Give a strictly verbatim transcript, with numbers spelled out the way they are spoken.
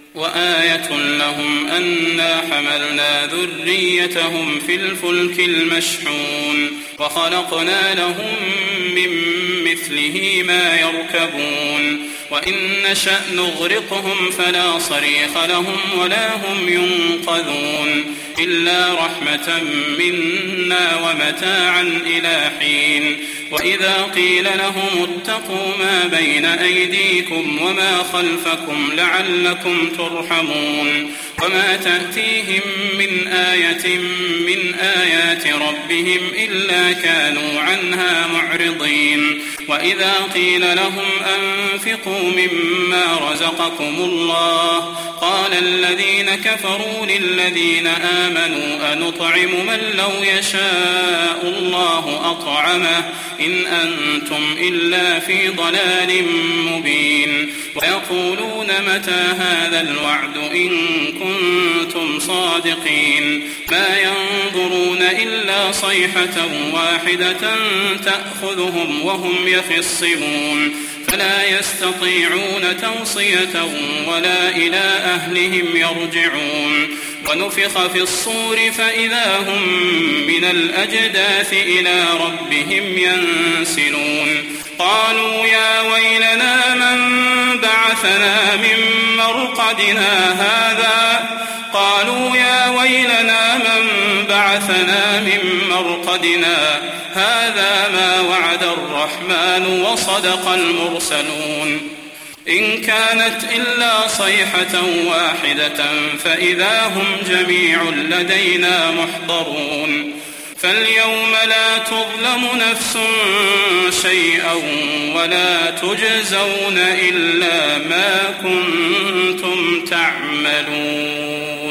وآية لهم أنا حملنا ذريتهم في الفلك المشحون وخلقنا لهم من مثله ما يركبون وإن نشأ نغرقهم فلا صريخ لهم ولا هم ينقذون إلا رحمة منا ومتاعا إلى حين. وإذا قيل لهم اتقوا ما بين أيديكم وما خلفكم لعلكم ترحمون وما تأتيهم من آية من آيات ربهم إلا كانوا عنها معرضين. وإذا قيل لهم أنفقوا مما رزقكم الله قال الذين كفروا للذين آمنوا أنطعم من لو يشاء الله أطعمه إن أنتم إلا في ضلال مبين. ويقولون متى هذا الوعد إن كنتم صادقين ما ينظرون إلا صيحة واحدة تأخذهم وهم يخصمون فلا يستطيعون توصية ولا إلى أهلهم يرجعون. ونفخ في الصور فإذا هم من الأجداث إلى ربهم ينسلون قالوا يا ويلنا من بعثنا من مرقدنا هذا قالوا يا ويلنا من بعثنا من مرقدنا هذا ما وعد الرحمن وصدق المرسلون إن كانت إلا صيحة واحدة فإذا هم جميع لدينا محضرون فاليوم لا تظلم نفس شيئا ولا تجزون إلا ما كنتم تعملون.